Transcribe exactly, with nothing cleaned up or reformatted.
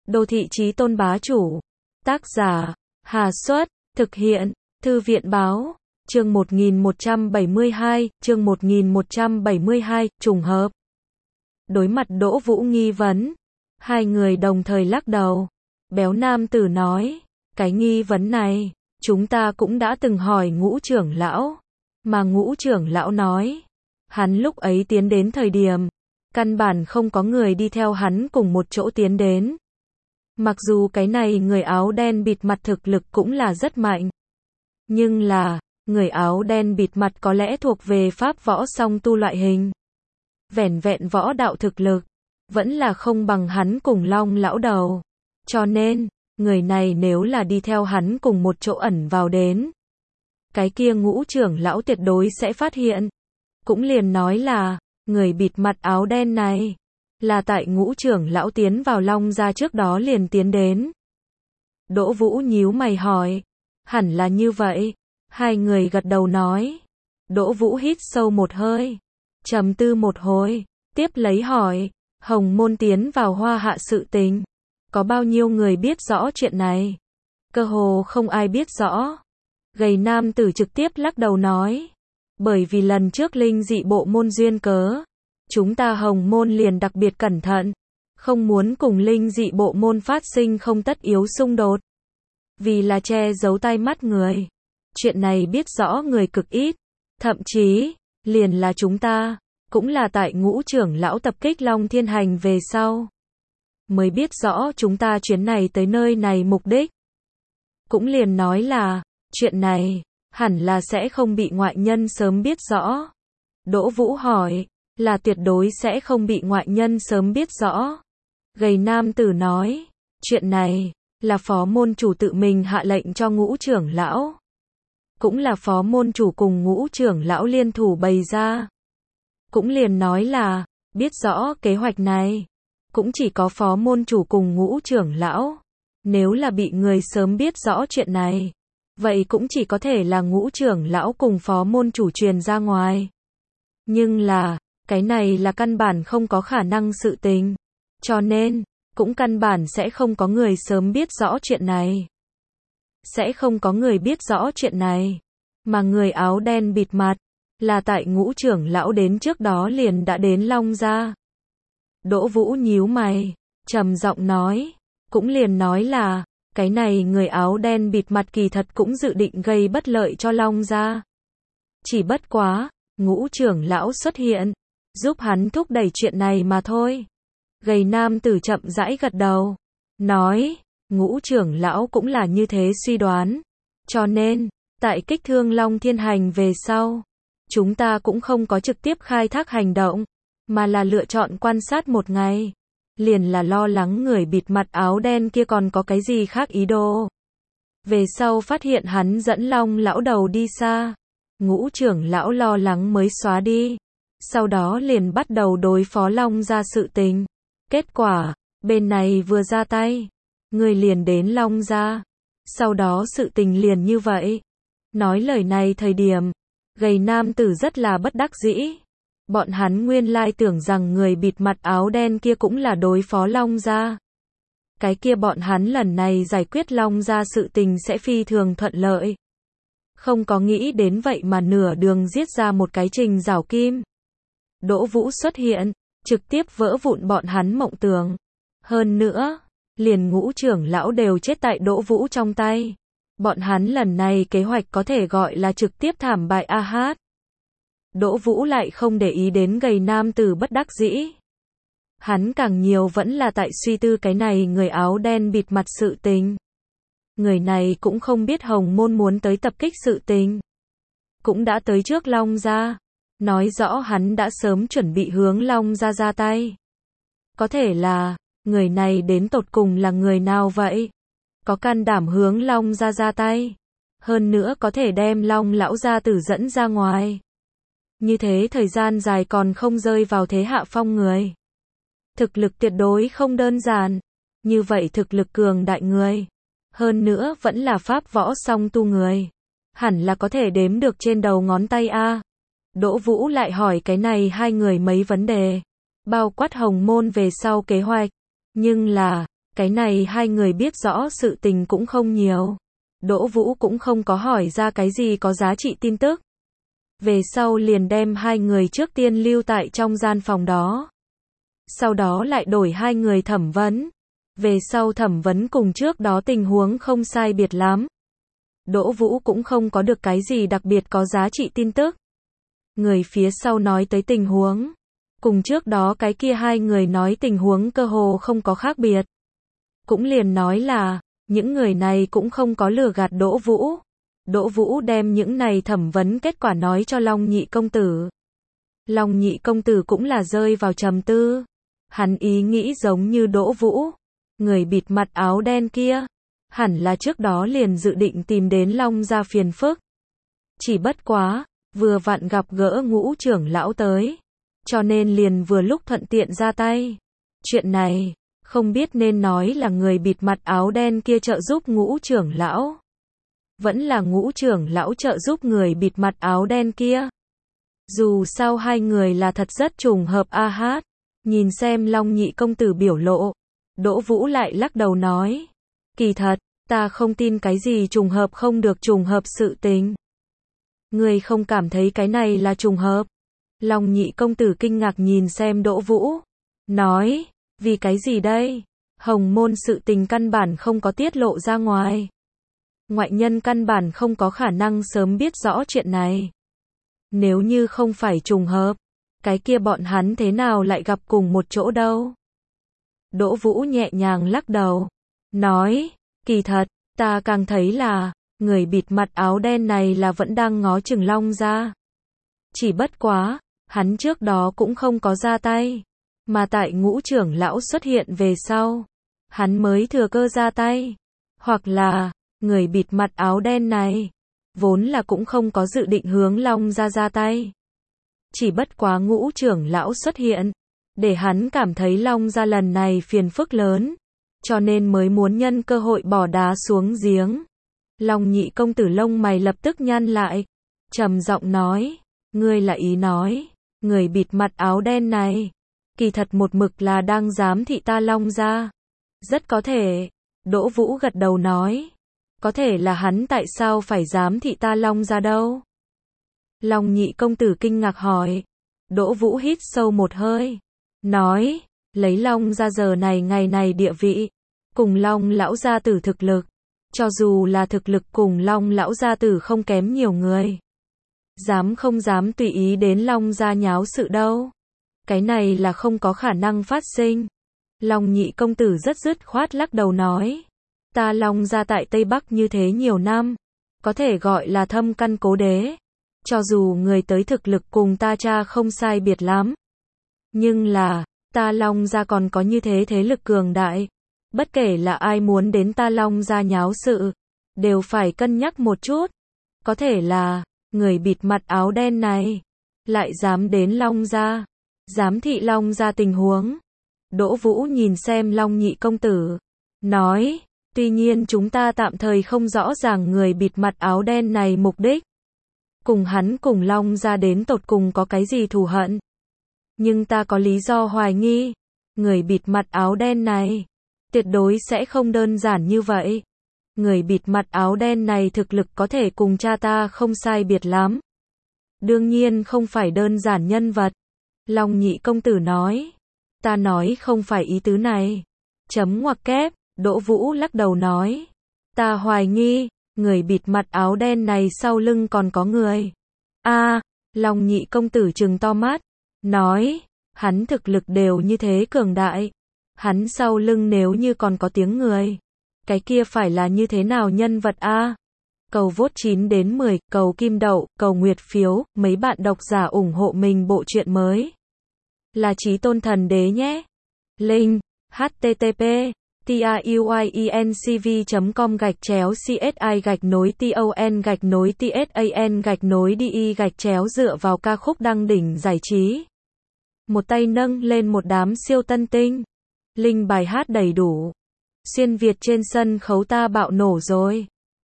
Đô thị chí tôn bá chủ. Tác giả, Hà Xuất, thực hiện, Thư viện Báo, chương một nghìn một trăm bảy mươi hai, chương một nghìn một trăm bảy mươi hai, trùng hợp. Đối mặt Đỗ Vũ nghi vấn, hai người đồng thời lắc đầu. Béo nam tử nói, cái nghi vấn này, chúng ta cũng đã từng hỏi Ngũ trưởng lão, mà Ngũ trưởng lão nói, hắn lúc ấy tiến đến thời điểm, căn bản không có người đi theo hắn cùng một chỗ tiến đến. Mặc dù cái này người áo đen bịt mặt thực lực cũng là rất mạnh, nhưng là, người áo đen bịt mặt có lẽ thuộc về pháp võ song tu loại hình. Vẻn vẹn võ đạo thực lực, vẫn là không bằng hắn cùng Long lão đầu. Cho nên, người này nếu là đi theo hắn cùng một chỗ ẩn vào đến, cái kia Ngũ trưởng lão tuyệt đối sẽ phát hiện. Cũng liền nói là, người bịt mặt áo đen này, là tại Ngũ trưởng lão tiến vào Long gia trước đó liền tiến đến. Đỗ Vũ nhíu mày hỏi, hẳn là như vậy. Hai người gật đầu nói. Đỗ Vũ hít sâu một hơi, trầm tư một hồi, tiếp lấy hỏi, Hồng môn tiến vào Hoa Hạ sự tình, có bao nhiêu người biết rõ chuyện này? Cơ hồ không ai biết rõ. Gầy nam tử trực tiếp lắc đầu nói, bởi vì lần trước linh dị bộ môn duyên cớ, chúng ta Hồng môn liền đặc biệt cẩn thận, không muốn cùng linh dị bộ môn phát sinh không tất yếu xung đột. Vì là che giấu tai mắt người, chuyện này biết rõ người cực ít, thậm chí, liền là chúng ta, cũng là tại Ngũ trưởng lão tập kích Long Thiên Hành về sau, mới biết rõ chúng ta chuyến này tới nơi này mục đích. Cũng liền nói là, chuyện này, hẳn là sẽ không bị ngoại nhân sớm biết rõ. Đỗ Vũ hỏi, là tuyệt đối sẽ không bị ngoại nhân sớm biết rõ. Gầy nam tử nói, chuyện này, là phó môn chủ tự mình hạ lệnh cho Ngũ trưởng lão. Cũng là phó môn chủ cùng Ngũ trưởng lão liên thủ bày ra. Cũng liền nói là, biết rõ kế hoạch này, cũng chỉ có phó môn chủ cùng Ngũ trưởng lão. Nếu là bị người sớm biết rõ chuyện này, vậy cũng chỉ có thể là Ngũ trưởng lão cùng phó môn chủ truyền ra ngoài. Nhưng là, cái này là căn bản không có khả năng sự tình. Cho nên, cũng căn bản sẽ không có người sớm biết rõ chuyện này. Sẽ không có người biết rõ chuyện này. Mà người áo đen bịt mặt, là tại Ngũ trưởng lão đến trước đó liền đã đến Long gia. Đỗ Vũ nhíu mày, trầm giọng nói, cũng liền nói là, cái này người áo đen bịt mặt kỳ thật cũng dự định gây bất lợi cho Long gia. Chỉ bất quá, Ngũ trưởng lão xuất hiện, giúp hắn thúc đẩy chuyện này mà thôi. Gầy nam tử chậm rãi gật đầu, nói, Ngũ trưởng lão cũng là như thế suy đoán. Cho nên, tại kích thương Long Thiên Hành về sau, chúng ta cũng không có trực tiếp khai thác hành động, mà là lựa chọn quan sát một ngày. Liền là lo lắng người bịt mặt áo đen kia còn có cái gì khác ý đồ. Về sau phát hiện hắn dẫn Long lão đầu đi xa, Ngũ trưởng lão lo lắng mới xóa đi. Sau đó liền bắt đầu đối phó Long gia sự tình. Kết quả, bên này vừa ra tay, người liền đến Long gia. Sau đó sự tình liền như vậy. Nói lời này thời điểm, gầy nam tử rất là bất đắc dĩ. Bọn hắn nguyên lai tưởng rằng người bịt mặt áo đen kia cũng là đối phó Long gia. Cái kia bọn hắn lần này giải quyết Long gia sự tình sẽ phi thường thuận lợi. Không có nghĩ đến vậy mà nửa đường giết ra một cái Trình Giảo Kim. Đỗ Vũ xuất hiện, trực tiếp vỡ vụn bọn hắn mộng tưởng. Hơn nữa, liền Ngũ trưởng lão đều chết tại Đỗ Vũ trong tay. Bọn hắn lần này kế hoạch có thể gọi là trực tiếp thảm bại a hát. Đỗ Vũ lại không để ý đến gầy nam tử bất đắc dĩ. Hắn càng nhiều vẫn là tại suy tư cái này người áo đen bịt mặt sự tình. Người này cũng không biết Hồng môn muốn tới tập kích sự tình. Cũng đã tới trước Long gia. Nói rõ hắn đã sớm chuẩn bị hướng Long gia ra tay. Có thể là, người này đến tột cùng là người nào vậy? Có can đảm hướng Long gia ra tay. Hơn nữa có thể đem Long lão gia tử dẫn ra ngoài. Như thế thời gian dài còn không rơi vào thế hạ phong người. Thực lực tuyệt đối không đơn giản. Như vậy thực lực cường đại người. Hơn nữa vẫn là pháp võ song tu người. Hẳn là có thể đếm được trên đầu ngón tay a. Đỗ Vũ lại hỏi cái này hai người mấy vấn đề. Bao quát Hồng môn về sau kế hoạch. Nhưng là, Cái này hai người biết rõ sự tình cũng không nhiều. Đỗ Vũ cũng không có hỏi ra cái gì có giá trị tin tức. Về sau liền đem hai người trước tiên lưu tại trong gian phòng đó. Sau đó lại đổi hai người thẩm vấn. Về sau thẩm vấn cùng trước đó tình huống không sai biệt lắm. Đỗ Vũ cũng không có được cái gì đặc biệt có giá trị tin tức. Người phía sau nói tới tình huống. Cùng trước đó cái kia hai người nói tình huống cơ hồ không có khác biệt. Cũng liền nói là, những người này cũng không có lừa gạt Đỗ Vũ. Đỗ Vũ đem những này thẩm vấn kết quả nói cho Long Nhị công tử. Long Nhị công tử cũng là rơi vào trầm tư. Hắn ý nghĩ giống như Đỗ Vũ. Người bịt mặt áo đen kia. Hẳn là trước đó liền dự định tìm đến Long gia phiền phức. Chỉ bất quá, vừa vặn gặp gỡ Ngũ trưởng lão tới. Cho nên liền vừa lúc thuận tiện ra tay. Chuyện này, không biết nên nói là người bịt mặt áo đen kia trợ giúp Ngũ trưởng lão. Vẫn là Ngũ trưởng lão trợ giúp người bịt mặt áo đen kia. Dù sao hai người là thật rất trùng hợp a hát. Nhìn xem Long Nhị công tử biểu lộ. Đỗ Vũ lại lắc đầu nói. Kỳ thật, ta không tin cái gì trùng hợp không được trùng hợp sự tình. Ngươi không cảm thấy cái này là trùng hợp? Long Nhị công tử kinh ngạc nhìn xem Đỗ Vũ. Nói, vì cái gì đây? Hồng môn sự tình căn bản không có tiết lộ ra ngoài. Ngoại nhân căn bản không có khả năng sớm biết rõ chuyện này. Nếu như không phải trùng hợp, cái kia bọn hắn thế nào lại gặp cùng một chỗ đâu? Đỗ Vũ nhẹ nhàng lắc đầu. Nói, kỳ thật, ta càng thấy là, người bịt mặt áo đen này là vẫn đang ngó chừng Long gia. Chỉ bất quá, hắn trước đó cũng không có ra tay. Mà tại Ngũ trưởng lão xuất hiện về sau, hắn mới thừa cơ ra tay. Hoặc là, người bịt mặt áo đen này, vốn là cũng không có dự định hướng Long gia ra tay. Chỉ bất quá Ngũ trưởng lão xuất hiện, để hắn cảm thấy Long gia lần này phiền phức lớn, cho nên mới muốn nhân cơ hội bỏ đá xuống giếng. Long Nhị công tử lông mày lập tức nhăn lại, trầm giọng nói, ngươi là ý nói, người bịt mặt áo đen này, kỳ thật một mực là đang giám thị ta Long gia. Rất có thể, Đỗ Vũ gật đầu nói, có thể là hắn tại sao phải giám thị ta Long gia đâu? Long Nhị công tử kinh ngạc hỏi. Đỗ Vũ hít sâu một hơi, nói, lấy Long gia giờ này ngày này địa vị, cùng Long lão gia tử thực lực, cho dù là thực lực cùng Long lão gia tử không kém nhiều người, dám không dám tùy ý đến Long gia nháo sự đâu. Cái này là không có khả năng phát sinh. Long Nhị công tử rất dứt khoát lắc đầu nói, ta Long gia tại Tây Bắc như thế nhiều năm, có thể gọi là thâm căn cố đế. Cho dù người tới thực lực cùng ta cha không sai biệt lắm, nhưng là, ta Long gia còn có như thế thế lực cường đại. Bất kể là ai muốn đến ta Long gia nháo sự, đều phải cân nhắc một chút. Có thể là, người bịt mặt áo đen này, lại dám đến Long gia, giám thị Long gia tình huống. Đỗ Vũ nhìn xem Long Nhị công tử, nói, tuy nhiên chúng ta tạm thời không rõ ràng người bịt mặt áo đen này mục đích. Cùng hắn cùng Long gia đến tột cùng có cái gì thù hận. Nhưng ta có lý do hoài nghi, người bịt mặt áo đen này, tuyệt đối sẽ không đơn giản như vậy. Người bịt mặt áo đen này thực lực có thể cùng cha ta không sai biệt lắm. Đương nhiên không phải đơn giản nhân vật. Long Nhị công tử nói, ta nói không phải ý tứ này. Chấm ngoặc kép, Đỗ Vũ lắc đầu nói, ta hoài nghi, người bịt mặt áo đen này sau lưng còn có người. A, à, Long Nhị công tử trừng to mắt, nói, hắn thực lực đều như thế cường đại, hắn sau lưng nếu như còn có tiếng người, cái kia phải là như thế nào nhân vật a? À? Cầu vote chín đến mười, cầu kim đậu, cầu nguyệt phiếu, mấy bạn độc giả ủng hộ mình bộ truyện mới. Là Chí Tôn Thần Đế nhé. Link http tuyencv chấm com gạch chéo csi gạch nối ton gạch nối tsan gạch nối đi gạch chéo dựa vào ca khúc đăng đỉnh giải trí. Một tay nâng lên một đám siêu tân tinh. Link bài hát đầy đủ. Xuyên Việt trên sân khấu ta bạo nổ rồi.